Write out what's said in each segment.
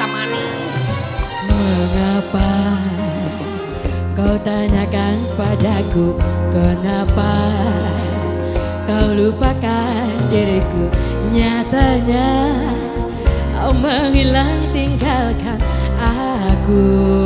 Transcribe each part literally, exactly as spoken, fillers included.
manis. Mengapa kau tanyakan padaku, kenapa kau lupakan diriku? Nyatanya kau menghilang tinggalkan aku.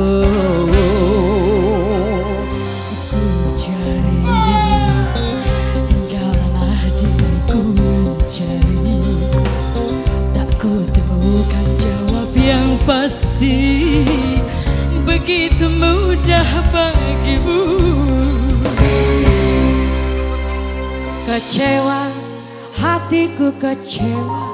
Ku cari hinggalah diriku mencari, tak ku temukan jawab yang pasti. Begitu mudah bagimu. Kecewa, hatiku kecewa,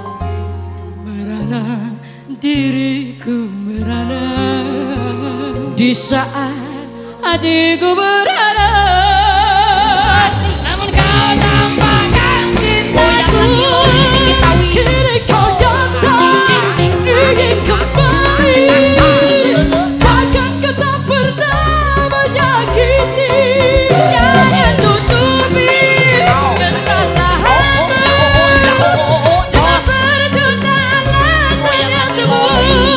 merana diriku merana di saat hatiku berada. Namun kau tampakkan cintaku, kini kau datang ingin kembali. Takkan kau tak pernah menyakiti. Jangan tutupi kesalahanmu. Jangan berjuta alasannya semua.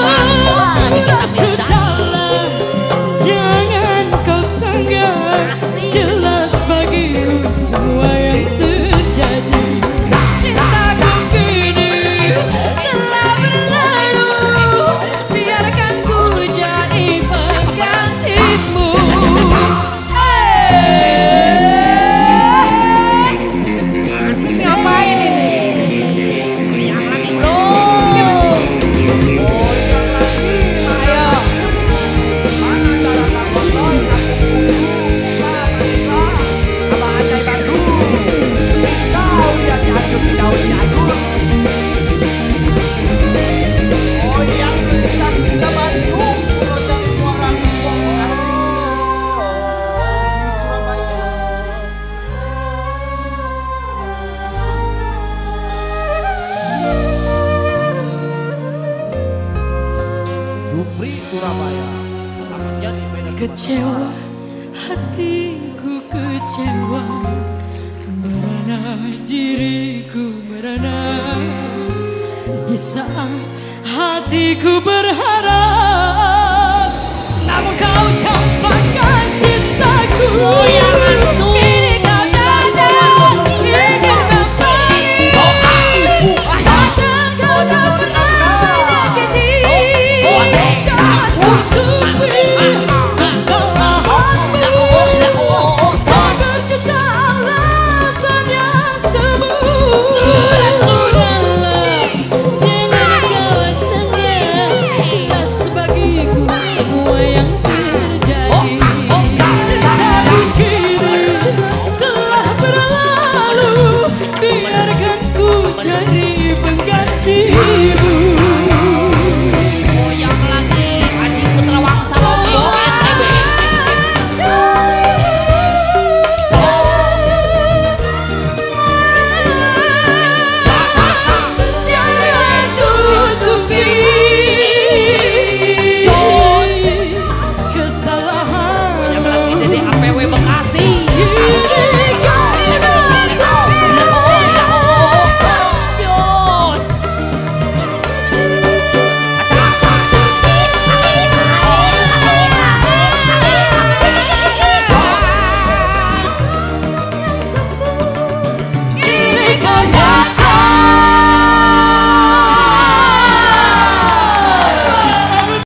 Sudahlah, jangan kau sanggah. Jelas bagiku semua yang terjadi. Cintaku kini telah berlalu, biarkan ku jadi penggantimu. Ngapain ini? Yang lagi bro. Ayo. Abang Acai Bandung. Tahu yang diaduk, tahu diaduk. Oh yang tulisan kita Bandung, Rojak orang tua di Surabaya. Dupri Surabaya akan jadi beda. Kecewa, hatiku kecewa, merana diriku merana di saat hatiku berharap.